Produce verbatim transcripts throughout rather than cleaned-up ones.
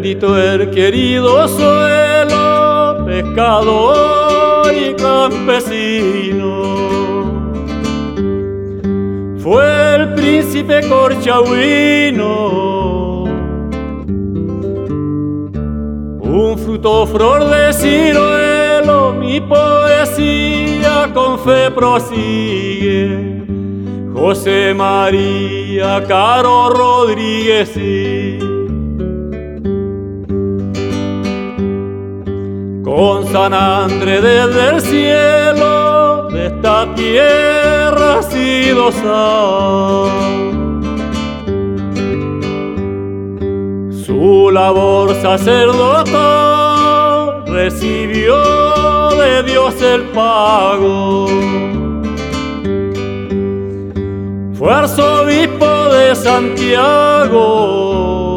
Bendito el querido suelo, pescador y campesino. Fue el príncipe corchahuino, un fruto flor de ciruelo, mi poesía con fe prosigue. José María Caro Rodríguez, sí. Con San Andrés desde el cielo de esta tierra ha sido sal. Su labor sacerdotal recibió de Dios el pago. Fue arzobispo de Santiago,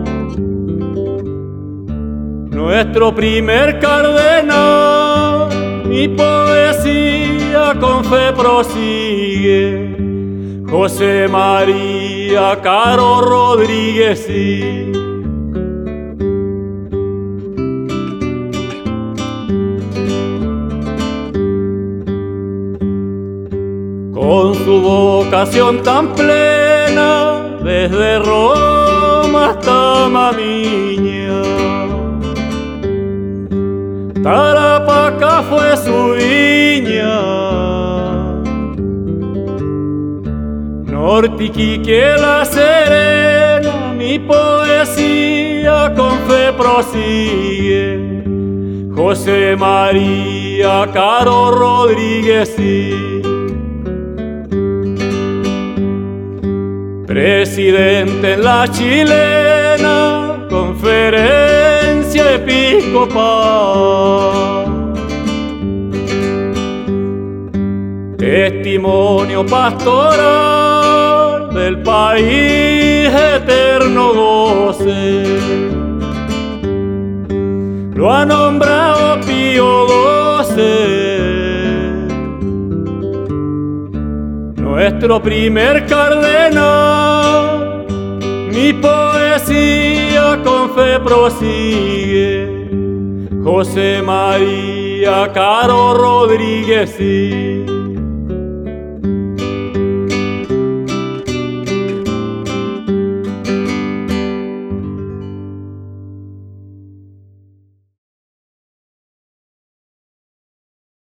nuestro primer cardenal. Mi poesía con fe prosigue. José María Caro Rodríguez, sí. Con su vocación tan plena, desde Roma hasta Mamiña, Tarapacá fue su viña. Nortiquique La Serena, mi poesía con fe prosigue. José María Caro Rodríguez, sí. Presidente en la chilena conferencia episcopal, testimonio pastoral del país eterno goce. Lo ha nombrado Pío doce, nuestro primer cardenal. Mi poesía con fe prosigue. José María Caro Rodríguez, sí.